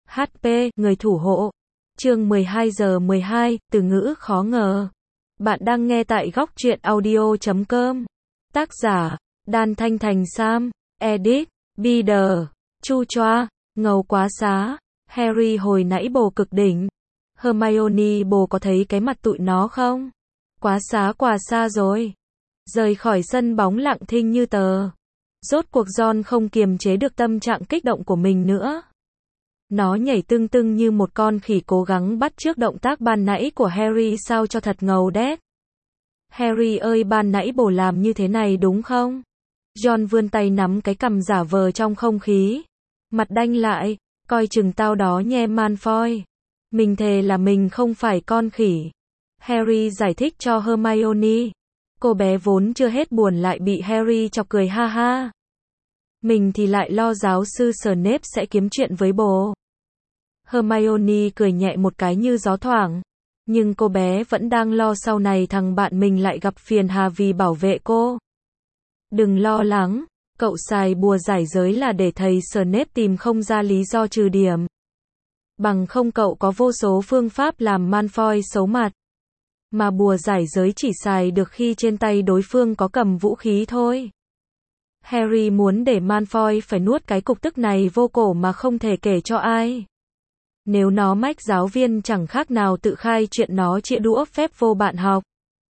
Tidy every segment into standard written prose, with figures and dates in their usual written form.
HP, người thủ hộ. Chương 12 giờ 12, từ ngữ khó ngờ. Bạn đang nghe tại góc truyện audio.com. Tác giả, Đan Thanh Thành Sam. Edit, Bider. Chu choa, ngầu quá xá. Harry hồi nãy bồ cực đỉnh. Hermione bồ có thấy cái mặt tụi nó không? Quá xá quá xa rồi. Rời khỏi sân bóng lặng thinh như tờ. Rốt cuộc Ron không kiềm chế được tâm trạng kích động của mình nữa. Nó nhảy tưng tưng như một con khỉ cố gắng bắt chước động tác ban nãy của Harry sao cho thật ngầu đét. Harry ơi, ban nãy bồ làm như thế này đúng không? Ron vươn tay nắm cái cằm giả vờ trong không khí. Mặt đanh lại, coi chừng tao đó nhe Malfoy. Mình thề là mình không phải con khỉ. Harry giải thích cho Hermione. Cô bé vốn chưa hết buồn lại bị Harry chọc cười ha ha. Mình thì lại lo giáo sư Snape sẽ kiếm chuyện với bồ. Hermione cười nhẹ một cái như gió thoảng. Nhưng cô bé vẫn đang lo sau này thằng bạn mình lại gặp phiền hà vì bảo vệ cô. Đừng lo lắng, cậu xài bùa giải giới là để thầy Snape tìm không ra lý do trừ điểm. Bằng không cậu có vô số phương pháp làm Malfoy xấu mặt. Mà bùa giải giới chỉ xài được khi trên tay đối phương có cầm vũ khí thôi. Harry muốn để Malfoy phải nuốt cái cục tức này vô cổ mà không thể kể cho ai. Nếu nó mách giáo viên chẳng khác nào tự khai chuyện nó chĩa đũa phép vô bạn học.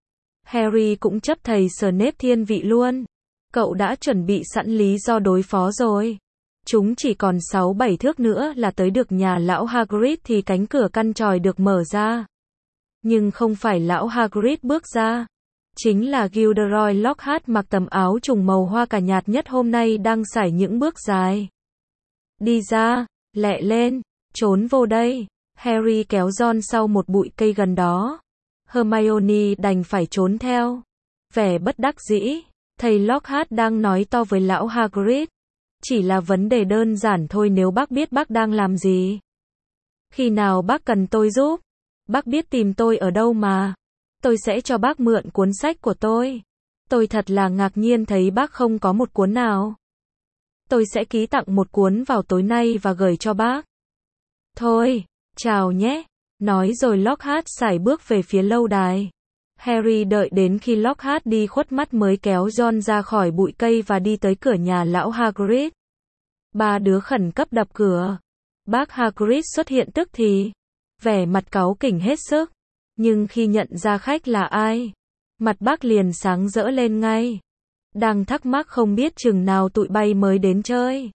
Harry cũng chấp thầy Snape thiên vị luôn. Cậu đã chuẩn bị sẵn lý do đối phó rồi. Chúng chỉ còn 6-7 thước nữa là tới được nhà lão Hagrid thì cánh cửa căn tròi được mở ra. Nhưng không phải lão Hagrid bước ra. Chính là Gilderoy Lockhart mặc tấm áo trùng màu hoa cà nhạt nhất hôm nay đang sải những bước dài. Đi ra, lẹ lên, trốn vô đây. Harry kéo Ron sau một bụi cây gần đó. Hermione đành phải trốn theo. Vẻ bất đắc dĩ, thầy Lockhart đang nói to với lão Hagrid. Chỉ là vấn đề đơn giản thôi, nếu bác biết bác đang làm gì. Khi nào bác cần tôi giúp, bác biết tìm tôi ở đâu mà. Tôi sẽ cho bác mượn cuốn sách của tôi. Tôi thật là ngạc nhiên thấy bác không có một cuốn nào. Tôi sẽ ký tặng một cuốn vào tối nay và gửi cho bác. Thôi, chào nhé. Nói rồi Lockhart sải bước về phía lâu đài. Harry đợi đến khi Lockhart đi khuất mắt mới kéo Ron ra khỏi bụi cây và đi tới cửa nhà lão Hagrid. Ba đứa khẩn cấp đập cửa. Bác Hagrid xuất hiện tức thì. Vẻ mặt cáu kỉnh hết sức. Nhưng khi nhận ra khách là ai, mặt bác liền sáng rỡ lên ngay. Đang thắc mắc không biết chừng nào tụi bay mới đến chơi.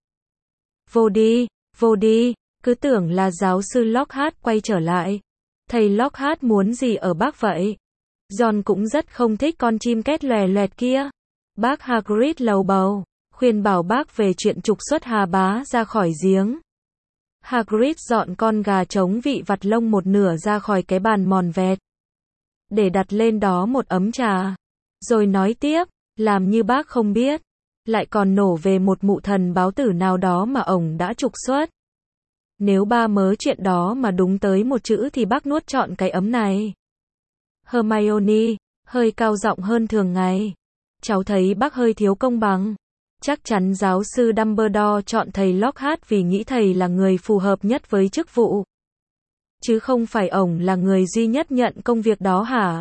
Vô đi, cứ tưởng là giáo sư Lockhart quay trở lại. Thầy Lockhart muốn gì ở bác vậy? Ron cũng rất không thích con chim két lòe loẹt kia. Bác Hagrid lầu bầu, khuyên bảo bác về chuyện trục xuất Hà Bá ra khỏi giếng. Hagrid dọn con gà trống vị vặt lông một nửa ra khỏi cái bàn mòn vẹt. Để đặt lên đó một ấm trà. Rồi nói tiếp, làm như bác không biết. Lại còn nổ về một mụ thần báo tử nào đó mà ổng đã trục xuất. Nếu ba mớ chuyện đó mà đúng tới một chữ thì bác nuốt trọn cái ấm này. Hermione, hơi cao giọng hơn thường ngày. Cháu thấy bác hơi thiếu công bằng. Chắc chắn giáo sư Dumbledore chọn thầy Lockhart vì nghĩ thầy là người phù hợp nhất với chức vụ. Chứ không phải ổng là người duy nhất nhận công việc đó hả?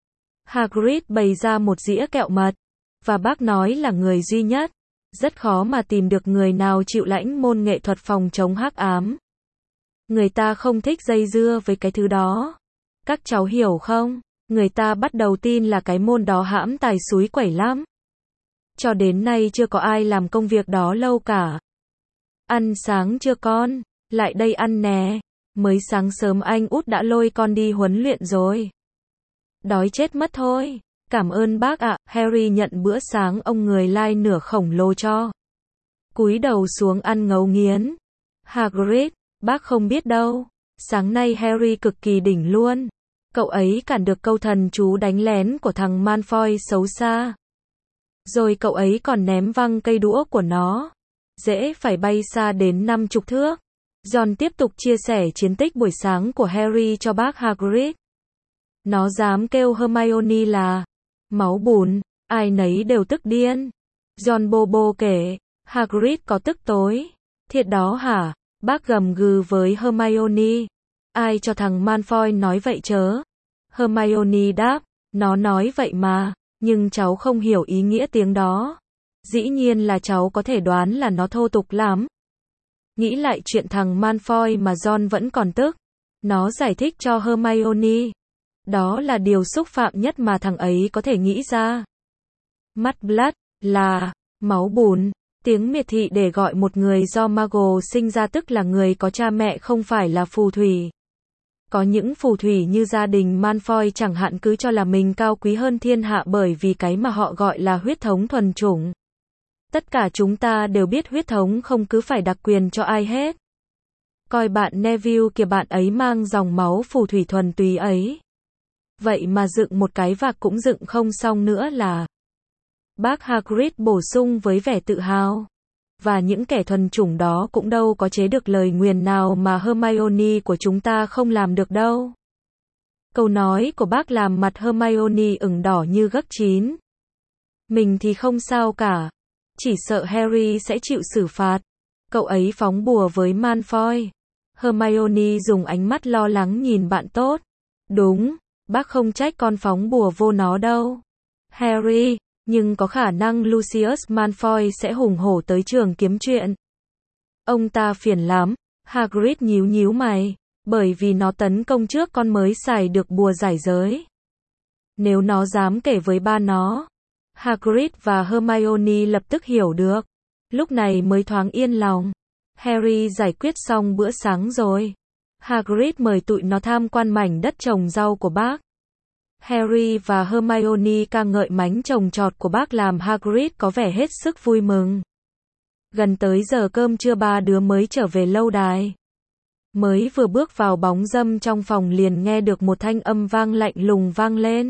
Hagrid bày ra một dĩa kẹo mật. Và bác nói là người duy nhất. Rất khó mà tìm được người nào chịu lãnh môn nghệ thuật phòng chống hắc ám. Người ta không thích dây dưa với cái thứ đó. Các cháu hiểu không? Người ta bắt đầu tin là cái môn đó hãm tài xúi quẩy lắm. Cho đến nay chưa có ai làm công việc đó lâu cả. Ăn sáng chưa con? Lại đây ăn nè. Mới sáng sớm anh út đã lôi con đi huấn luyện rồi. Đói chết mất thôi. Cảm ơn bác ạ. Harry nhận bữa sáng ông người lai nửa khổng lồ cho. Cúi đầu xuống ăn ngấu nghiến. Hagrid, bác không biết đâu. Sáng nay Harry cực kỳ đỉnh luôn. Cậu ấy cản được câu thần chú đánh lén của thằng Malfoy xấu xa. Rồi cậu ấy còn ném văng cây đũa của nó. Dễ phải bay xa đến 50 thước. Ron tiếp tục chia sẻ chiến tích buổi sáng của Harry cho bác Hagrid. Nó dám kêu Hermione là máu bùn, ai nấy đều tức điên. Ron bô bô kể, Hagrid có tức tối. Thiệt đó hả? Bác gầm gừ với Hermione. Ai cho thằng Malfoy nói vậy chớ? Hermione đáp, nó nói vậy mà, nhưng cháu không hiểu ý nghĩa tiếng đó. Dĩ nhiên là cháu có thể đoán là nó thô tục lắm. Nghĩ lại chuyện thằng Malfoy mà Ron vẫn còn tức. Nó giải thích cho Hermione. Đó là điều xúc phạm nhất mà thằng ấy có thể nghĩ ra. Mắt blood là máu bùn. Tiếng miệt thị để gọi một người do Muggle sinh ra, tức là người có cha mẹ không phải là phù thủy. Có những phù thủy như gia đình Malfoy chẳng hạn cứ cho là mình cao quý hơn thiên hạ bởi vì cái mà họ gọi là huyết thống thuần chủng. Tất cả chúng ta đều biết huyết thống không cứ phải đặc quyền cho ai hết. Coi bạn Neville kìa, bạn ấy mang dòng máu phù thủy thuần túy ấy. Vậy mà dựng một cái vạc cũng dựng không xong nữa là. Bác Hagrid bổ sung với vẻ tự hào. Và những kẻ thuần chủng đó cũng đâu có chế được lời nguyền nào mà Hermione của chúng ta không làm được đâu. Câu nói của bác làm mặt Hermione ửng đỏ như gấc chín. Mình thì không sao cả. Chỉ sợ Harry sẽ chịu xử phạt. Cậu ấy phóng bùa với Malfoy. Hermione dùng ánh mắt lo lắng nhìn bạn tốt. Đúng, bác không trách con phóng bùa vô nó đâu. Harry, nhưng có khả năng Lucius Malfoy sẽ hùng hổ tới trường kiếm chuyện. Ông ta phiền lắm. Hagrid nhíu nhíu mày. Bởi vì nó tấn công trước con mới xài được bùa giải giới. Nếu nó dám kể với ba nó. Hagrid và Hermione lập tức hiểu được. Lúc này mới thoáng yên lòng. Harry giải quyết xong bữa sáng rồi. Hagrid mời tụi nó tham quan mảnh đất trồng rau của bác. Harry và Hermione ca ngợi mánh trồng trọt của bác làm Hagrid có vẻ hết sức vui mừng. Gần tới giờ cơm trưa ba đứa mới trở về lâu đài. Mới vừa bước vào bóng râm trong phòng liền nghe được một thanh âm vang lạnh lùng vang lên.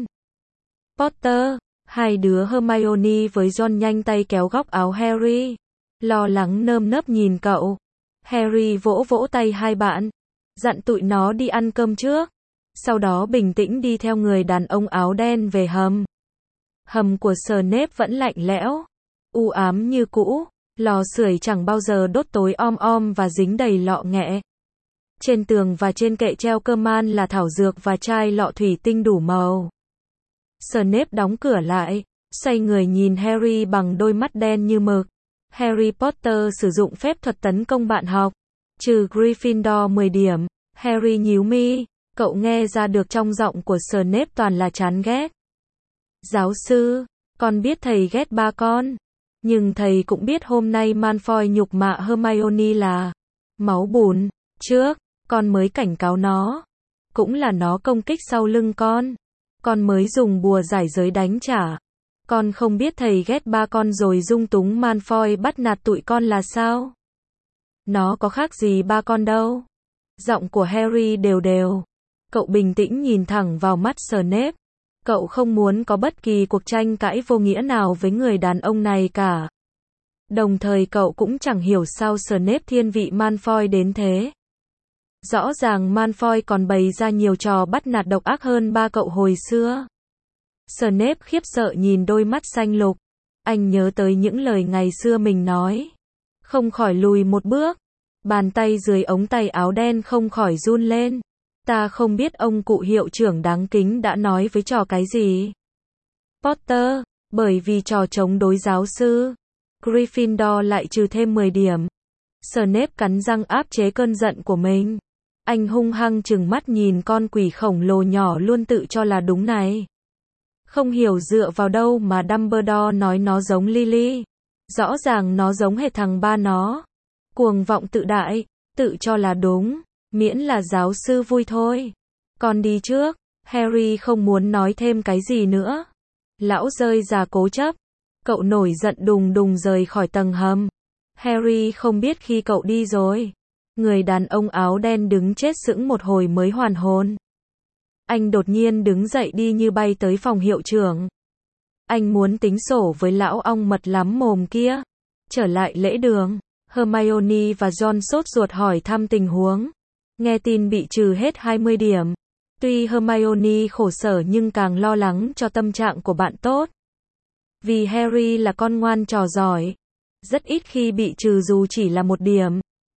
Potter, hai đứa Hermione với Ron nhanh tay kéo góc áo Harry. Lo lắng nơm nớp nhìn cậu. Harry vỗ vỗ tay hai bạn. Dặn tụi nó đi ăn cơm trước. Sau đó bình tĩnh đi theo người đàn ông áo đen về hầm. Hầm của Snape vẫn lạnh lẽo. U ám như cũ. Lò sưởi chẳng bao giờ đốt tối om om và dính đầy lọ nghẹ. Trên tường và trên kệ treo cơ man là thảo dược và chai lọ thủy tinh đủ màu. Snape đóng cửa lại. Xoay người nhìn Harry bằng đôi mắt đen như mực. Harry Potter sử dụng phép thuật tấn công bạn học. Trừ Gryffindor 10 điểm. Harry nhíu mi. Cậu nghe ra được trong giọng của Snape toàn là chán ghét. Giáo sư, con biết thầy ghét ba con. Nhưng thầy cũng biết hôm nay Malfoy nhục mạ Hermione là máu bùn. Trước, con mới cảnh cáo nó. Cũng là nó công kích sau lưng con. Con mới dùng bùa giải giới đánh trả. Con không biết thầy ghét ba con rồi dung túng Malfoy bắt nạt tụi con là sao? Nó có khác gì ba con đâu. Giọng của Harry đều đều. Cậu bình tĩnh nhìn thẳng vào mắt Snape. Cậu không muốn có bất kỳ cuộc tranh cãi vô nghĩa nào với người đàn ông này cả. Đồng thời cậu cũng chẳng hiểu sao Snape thiên vị Malfoy đến thế. Rõ ràng Malfoy còn bày ra nhiều trò bắt nạt độc ác hơn ba cậu hồi xưa. Snape khiếp sợ nhìn đôi mắt xanh lục. Anh nhớ tới những lời ngày xưa mình nói. Không khỏi lùi một bước. Bàn tay dưới ống tay áo đen không khỏi run lên. Ta không biết ông cụ hiệu trưởng đáng kính đã nói với trò cái gì. Potter, bởi vì trò chống đối giáo sư. Gryffindor lại trừ thêm 10 điểm. Snape cắn răng áp chế cơn giận của mình. Anh hung hăng trừng mắt nhìn con quỷ khổng lồ nhỏ luôn tự cho là đúng này. Không hiểu dựa vào đâu mà Dumbledore nói nó giống Lily. Rõ ràng nó giống hệt thằng ba nó. Cuồng vọng tự đại, tự cho là đúng. Miễn là giáo sư vui thôi. Con đi trước. Harry không muốn nói thêm cái gì nữa. Lão rơi già cố chấp. Cậu nổi giận đùng đùng rời khỏi tầng hầm. Harry không biết khi cậu đi rồi. Người đàn ông áo đen đứng chết sững một hồi mới hoàn hồn. Anh đột nhiên đứng dậy đi như bay tới phòng hiệu trưởng. Anh muốn tính sổ với lão ong mật lắm mồm kia. Trở lại lễ đường. Hermione và Ron sốt ruột hỏi thăm tình huống. Nghe tin bị trừ hết 20 điểm. Tuy Hermione khổ sở nhưng càng lo lắng cho tâm trạng của bạn tốt. Vì Harry là con ngoan trò giỏi. Rất ít khi bị trừ dù chỉ là 1 điểm.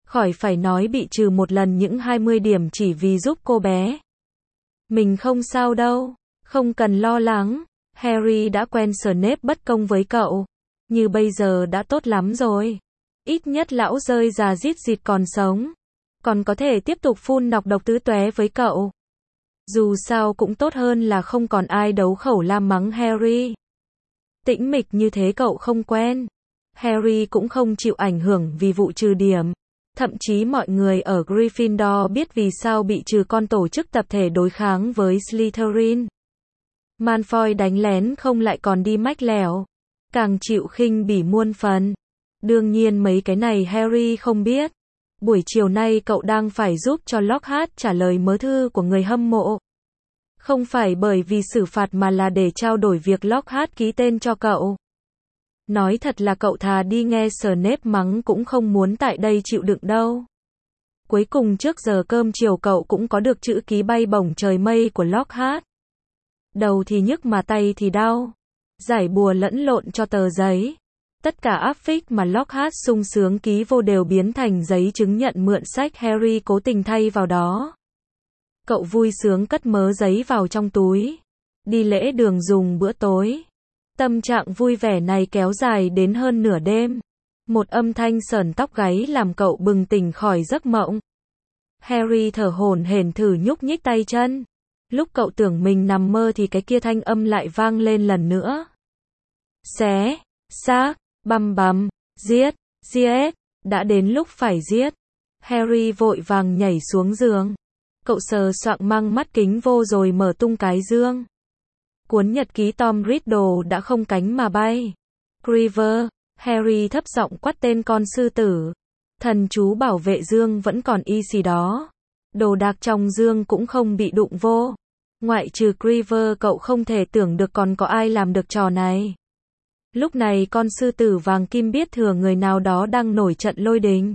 Khỏi phải nói bị trừ một lần những 20 điểm chỉ vì giúp cô bé. Mình không sao đâu, không cần lo lắng. Harry đã quen Snape bất công với cậu. Như bây giờ đã tốt lắm rồi. Ít nhất lão rơi già rít rịt còn sống. Còn có thể tiếp tục phun nọc độc tứ tóe với cậu. Dù sao cũng tốt hơn là không còn ai đấu khẩu la mắng Harry. Tĩnh mịch như thế cậu không quen. Harry cũng không chịu ảnh hưởng vì vụ trừ điểm. Thậm chí mọi người ở Gryffindor biết vì sao bị trừ con tổ chức tập thể đối kháng với Slytherin. Malfoy đánh lén không lại còn đi mách lẻo. Càng chịu khinh bỉ muôn phần. Đương nhiên mấy cái này Harry không biết. Buổi chiều nay cậu đang phải giúp cho Lockhart trả lời mớ thư của người hâm mộ. Không phải bởi vì xử phạt mà là để trao đổi việc Lockhart ký tên cho cậu. Nói thật là cậu thà đi nghe Snape mắng cũng không muốn tại đây chịu đựng đâu. Cuối cùng trước giờ cơm chiều cậu cũng có được chữ ký bay bổng trời mây của Lockhart. Đầu thì nhức mà tay thì đau. Giải bùa lẫn lộn cho tờ giấy. Tất cả áp phích mà Lockhart sung sướng ký vô đều biến thành giấy chứng nhận mượn sách Harry cố tình thay vào đó. Cậu vui sướng cất mớ giấy vào trong túi. Đi lễ đường dùng bữa tối. Tâm trạng vui vẻ này kéo dài đến hơn nửa đêm. Một âm thanh sởn tóc gáy làm cậu bừng tỉnh khỏi giấc mộng. Harry thở hổn hển thử nhúc nhích tay chân. Lúc cậu tưởng mình nằm mơ thì cái kia thanh âm lại vang lên lần nữa. Xé, xác, băm băm, giết, giết, đã đến lúc phải giết. Harry vội vàng nhảy xuống giường. Cậu sờ soạng mang mắt kính vô rồi mở tung cái dương. Cuốn nhật ký Tom Riddle đã không cánh mà bay. Creeper, Harry thấp giọng quát tên con sư tử. Thần chú bảo vệ dương vẫn còn y xì đó. Đồ đạc trong dương cũng không bị đụng vô. Ngoại trừ Creeper cậu không thể tưởng được còn có ai làm được trò này. Lúc này con sư tử vàng kim biết thừa người nào đó đang nổi trận lôi đình.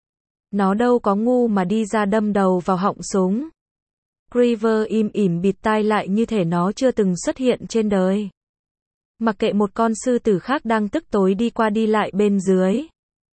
Nó đâu có ngu mà đi ra đâm đầu vào họng súng. Creeper im ỉm bịt tai lại như thể nó chưa từng xuất hiện trên đời. Mặc kệ một con sư tử khác đang tức tối đi qua đi lại bên dưới.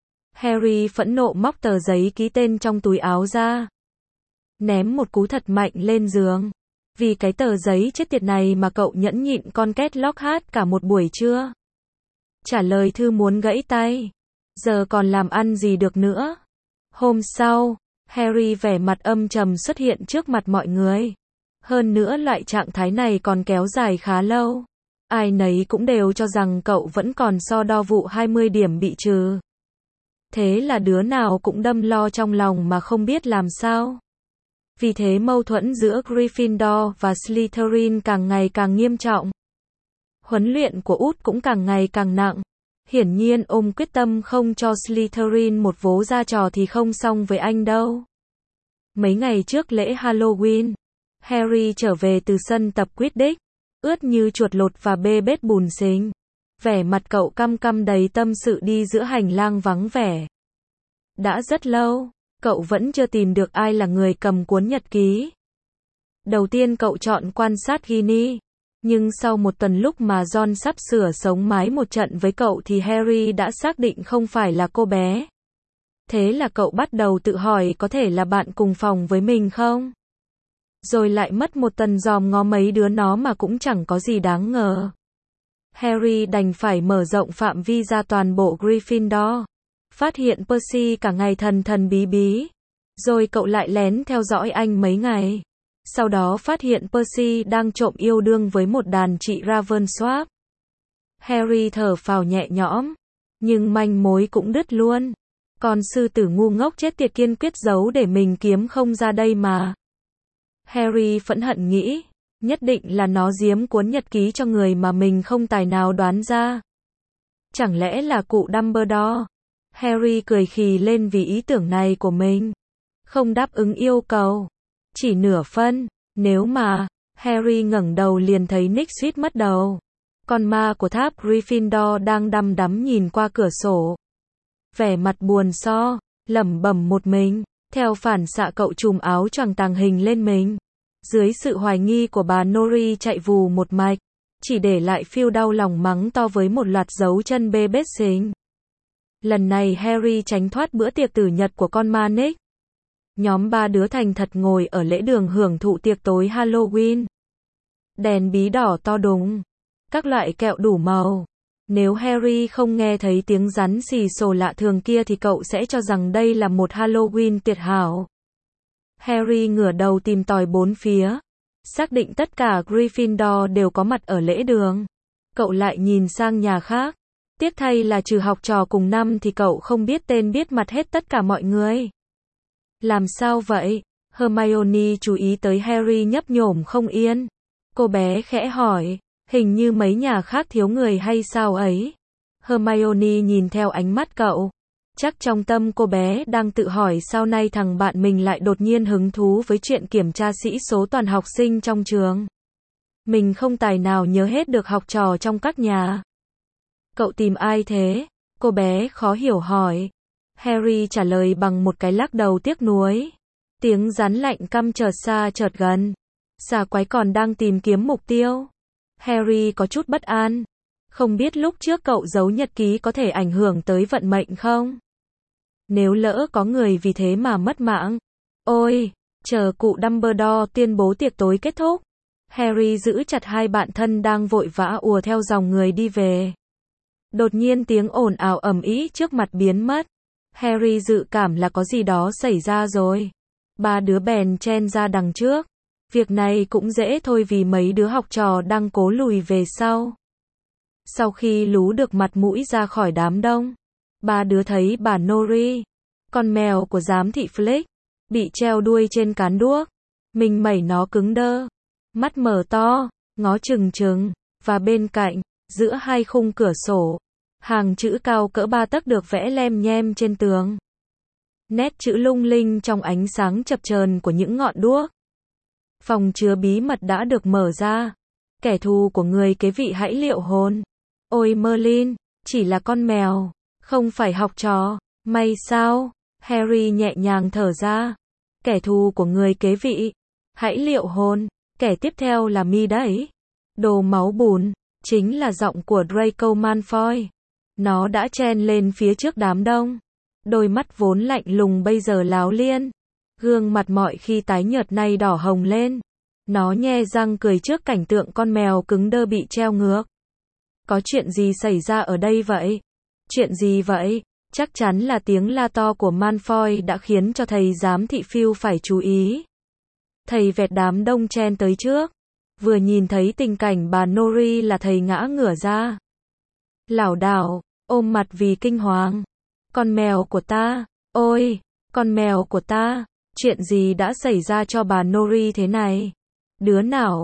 Harry phẫn nộ móc tờ giấy ký tên trong túi áo ra. Ném một cú thật mạnh lên giường. Vì cái tờ giấy chết tiệt này mà cậu nhẫn nhịn con két Lockhart cả một buổi trưa. Trả lời thư muốn gãy tay. Giờ còn làm ăn gì được nữa. Hôm sau, Harry vẻ mặt âm trầm xuất hiện trước mặt mọi người. Hơn nữa loại trạng thái này còn kéo dài khá lâu. Ai nấy cũng đều cho rằng cậu vẫn còn so đo vụ 20 điểm bị trừ. Thế là đứa nào cũng đâm lo trong lòng mà không biết làm sao. Vì thế mâu thuẫn giữa Gryffindor và Slytherin càng ngày càng nghiêm trọng. Huấn luyện của út cũng càng ngày càng nặng. Hiển nhiên ông quyết tâm không cho Slytherin một vố ra trò thì không xong với anh đâu. Mấy ngày trước lễ Halloween, Harry trở về từ sân tập Quidditch, ướt như chuột lột và bê bết bùn xình. Vẻ mặt cậu căm căm đầy tâm sự đi giữa hành lang vắng vẻ. Đã rất lâu, cậu vẫn chưa tìm được ai là người cầm cuốn nhật ký. Đầu tiên cậu chọn quan sát Ginny. Nhưng sau một tuần lúc mà Ron sắp sửa sống mái một trận với cậu thì Harry đã xác định không phải là cô bé. Thế là cậu bắt đầu tự hỏi có thể là bạn cùng phòng với mình không? Rồi lại mất một tuần dòm ngó mấy đứa nó mà cũng chẳng có gì đáng ngờ. Harry đành phải mở rộng phạm vi ra toàn bộ Gryffindor. Phát hiện Percy cả ngày thần thần bí bí. Rồi cậu lại lén theo dõi anh mấy ngày. Sau đó phát hiện Percy đang trộm yêu đương với một đàn chị Ravensworth. Harry thở phào nhẹ nhõm. Nhưng manh mối cũng đứt luôn. Con sư tử ngu ngốc chết tiệt kiên quyết giấu để mình kiếm không ra đây mà. Harry phẫn hận nghĩ. Nhất định là nó giếm cuốn nhật ký cho người mà mình không tài nào đoán ra. Chẳng lẽ là cụ Dumbledore? Harry cười khì lên vì ý tưởng này của mình. Không đáp ứng yêu cầu. Chỉ nửa phân. Nếu mà, Harry ngẩng đầu liền thấy Nick suýt mất đầu. Con ma của tháp Gryffindor đang đăm đắm nhìn qua cửa sổ. Vẻ mặt buồn so, lẩm bẩm một mình. Theo phản xạ cậu trùm áo choàng tàng hình lên mình. Dưới sự hoài nghi của bà Nori chạy vù một mạch. Chỉ để lại Phil đau lòng mắng to với một loạt dấu chân bê bết xình. Lần này Harry tránh thoát bữa tiệc tử nhật của con ma Nick. Nhóm 3 đứa thành thật ngồi ở lễ đường hưởng thụ tiệc tối Halloween. Đèn bí đỏ to đùng. Các loại kẹo đủ màu. Nếu Harry không nghe thấy tiếng rắn xì xồ lạ thường kia thì cậu sẽ cho rằng đây là một Halloween tuyệt hảo. Harry ngửa đầu tìm tòi bốn phía. Xác định tất cả Gryffindor đều có mặt ở lễ đường. Cậu lại nhìn sang nhà khác. Tiếc thay là trừ học trò cùng năm thì cậu không biết tên biết mặt hết tất cả mọi người. Làm sao vậy? Hermione chú ý tới Harry nhấp nhổm không yên. Cô bé khẽ hỏi, hình như mấy nhà khác thiếu người hay sao ấy? Hermione nhìn theo ánh mắt cậu. Chắc trong tâm cô bé đang tự hỏi sao nay thằng bạn mình lại đột nhiên hứng thú với chuyện kiểm tra sĩ số toàn học sinh trong trường. Mình không tài nào nhớ hết được học trò trong các nhà. Cậu tìm ai thế? Cô bé khó hiểu hỏi. Harry trả lời bằng một cái lắc đầu tiếc nuối. Tiếng rắn lạnh căm chợt xa chợt gần. Xà quái còn đang tìm kiếm mục tiêu. Harry có chút bất an. Không biết lúc trước cậu giấu nhật ký có thể ảnh hưởng tới vận mệnh không? Nếu lỡ có người vì thế mà mất mạng. Ôi, chờ cụ Dumbledore tuyên bố tiệc tối kết thúc. Harry giữ chặt hai bạn thân đang vội vã ùa theo dòng người đi về. Đột nhiên tiếng ồn ào ầm ĩ trước mặt biến mất. Harry dự cảm là có gì đó xảy ra rồi. Ba đứa bèn chen ra đằng trước. Việc này cũng dễ thôi vì mấy đứa học trò đang cố lùi về sau. Sau khi lú được mặt mũi ra khỏi đám đông, ba đứa thấy bà Nori, con mèo của giám thị Flick, bị treo đuôi trên cán đuốc. Mình mẩy nó cứng đơ, mắt mở to, ngó chừng chừng, và bên cạnh, giữa hai khung cửa sổ, hàng chữ cao cỡ 3 tấc được vẽ lem nhem trên tường. Nét chữ lung linh trong ánh sáng chập chờn của những ngọn đuốc. Phòng chứa bí mật đã được mở ra. Kẻ thù của người kế vị hãy liệu hồn. Ôi Merlin, chỉ là con mèo, không phải học trò. May sao? Harry nhẹ nhàng thở ra. Kẻ thù của người kế vị, hãy liệu hồn. Kẻ tiếp theo là mi đấy. Đồ máu bùn, chính là giọng của Draco Malfoy. Nó đã chen lên phía trước đám đông. Đôi mắt vốn lạnh lùng bây giờ láo liên. Gương mặt mọi khi tái nhợt nay đỏ hồng lên. Nó nhe răng cười trước cảnh tượng con mèo cứng đơ bị treo ngược. Có chuyện gì xảy ra ở đây vậy? Chuyện gì vậy? Chắc chắn là tiếng la to của Malfoy đã khiến cho thầy giám thị Phil phải chú ý. Thầy vẹt đám đông chen tới trước. Vừa nhìn thấy tình cảnh bà Nori là thầy ngã ngửa ra. Lảo đảo, ôm mặt vì kinh hoàng. Con mèo của ta, ôi, con mèo của ta, chuyện gì đã xảy ra cho bà Nori thế này? Đứa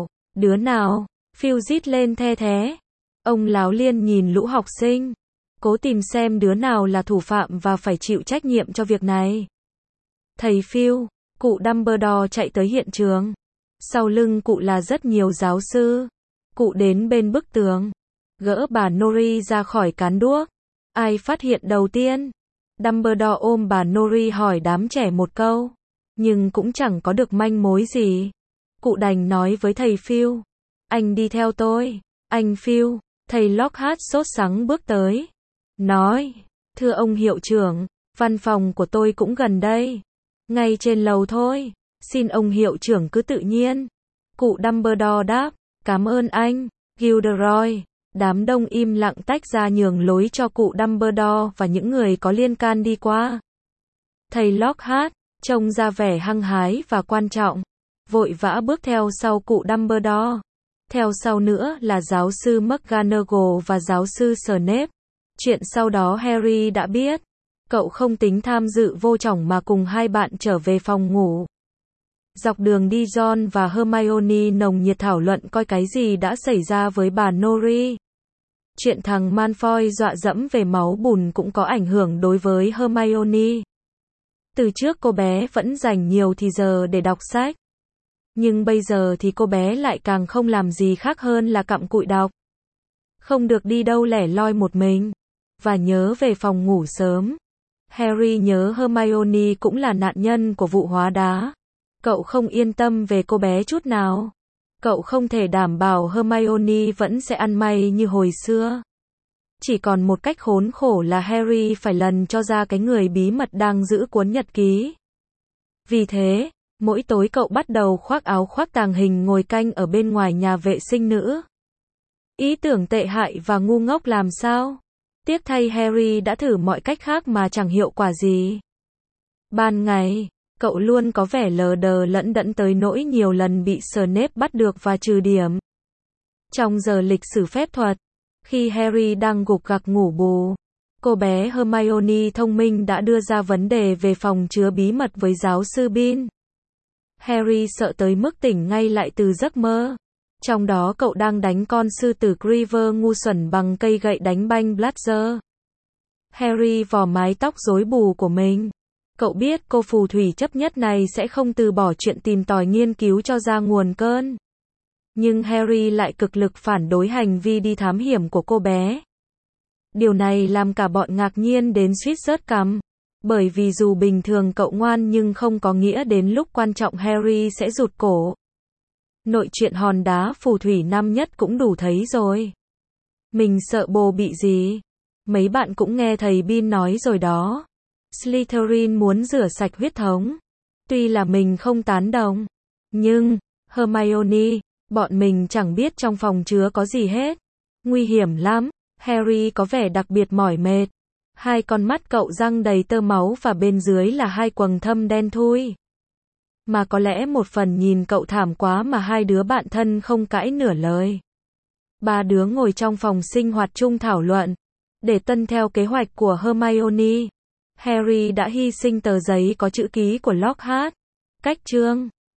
nào, Phil rít lên the thé. Ông láo liên nhìn lũ học sinh, cố tìm xem đứa nào là thủ phạm và phải chịu trách nhiệm cho việc này. Thầy Phil, cụ Dumbledore chạy tới hiện trường. Sau lưng cụ là rất nhiều giáo sư. Cụ đến bên bức tường, gỡ bà Nori ra khỏi cán đuốc. Ai phát hiện đầu tiên? Dumbledore ôm bà Nori hỏi đám trẻ một câu, nhưng cũng chẳng có được manh mối gì. Cụ đành nói với thầy Phil, anh đi theo tôi. Anh Phil, thầy Lockhart sốt sắng bước tới. Nói, thưa ông hiệu trưởng, văn phòng của tôi cũng gần đây. Ngay trên lầu thôi. Xin ông hiệu trưởng cứ tự nhiên. Cụ Dumbledore đáp, cảm ơn anh, Gilderoy. Đám đông im lặng tách ra nhường lối cho cụ Dumbledore và những người có liên can đi qua. Thầy Lockhart, trông ra vẻ hăng hái và quan trọng, vội vã bước theo sau cụ Dumbledore. Theo sau nữa là giáo sư McGonagall và giáo sư Snape. Chuyện sau đó Harry đã biết. Cậu không tính tham dự vô chổng mà cùng hai bạn trở về phòng ngủ. Dọc đường đi Ron và Hermione nồng nhiệt thảo luận coi cái gì đã xảy ra với bà Nori. Chuyện thằng Malfoy dọa dẫm về máu bùn cũng có ảnh hưởng đối với Hermione. Từ trước cô bé vẫn dành nhiều thì giờ để đọc sách. Nhưng bây giờ thì cô bé lại càng không làm gì khác hơn là cặm cụi đọc. Không được đi đâu lẻ loi một mình. Và nhớ về phòng ngủ sớm. Harry nhớ Hermione cũng là nạn nhân của vụ hóa đá. Cậu không yên tâm về cô bé chút nào. Cậu không thể đảm bảo Hermione vẫn sẽ ăn may như hồi xưa. chỉ còn một cách khốn khổ là Harry phải lần cho ra cái người bí mật đang giữ cuốn nhật ký. Vì thế, mỗi tối cậu bắt đầu khoác áo khoác tàng hình ngồi canh ở bên ngoài nhà vệ sinh nữ. Ý tưởng tệ hại và ngu ngốc làm sao? Tiếc thay Harry đã thử mọi cách khác mà chẳng hiệu quả gì. Ban ngày, cậu luôn có vẻ lờ đờ lẫn đẫn tới nỗi nhiều lần bị Snape bắt được và trừ điểm. Trong giờ lịch sử phép thuật, khi Harry đang gục gặc ngủ bù, cô bé Hermione thông minh đã đưa ra vấn đề về phòng chứa bí mật với giáo sư Bean. Harry sợ tới mức tỉnh ngay lại từ giấc mơ. Trong đó cậu đang đánh con sư tử Creeper ngu xuẩn bằng cây gậy đánh banh Blazer. Harry vò mái tóc rối bù của mình. Cậu biết cô phù thủy chấp nhất này sẽ không từ bỏ chuyện tìm tòi nghiên cứu cho ra nguồn cơn. Nhưng Harry lại cực lực phản đối hành vi đi thám hiểm của cô bé. Điều này làm cả bọn ngạc nhiên đến suýt rớt cằm. Bởi vì dù bình thường cậu ngoan nhưng không có nghĩa đến lúc quan trọng Harry sẽ rụt cổ. Nội truyện hòn đá phù thủy năm nhất cũng đủ thấy rồi. Mình sợ bồ bị gì? Mấy bạn cũng nghe thầy Bean nói rồi đó. Slytherin muốn rửa sạch huyết thống. Tuy là mình không tán đồng. Nhưng, Hermione, bọn mình chẳng biết trong phòng chứa có gì hết. Nguy hiểm lắm. Harry có vẻ đặc biệt mỏi mệt. Hai con mắt cậu răng đầy tơ máu và bên dưới là hai quầng thâm đen thui. Mà có lẽ một phần nhìn cậu thảm quá mà hai đứa bạn thân không cãi nửa lời. Ba đứa ngồi trong phòng sinh hoạt chung thảo luận. Để tuân theo kế hoạch của Hermione, Harry đã hy sinh tờ giấy có chữ ký của Lockhart. Cách chương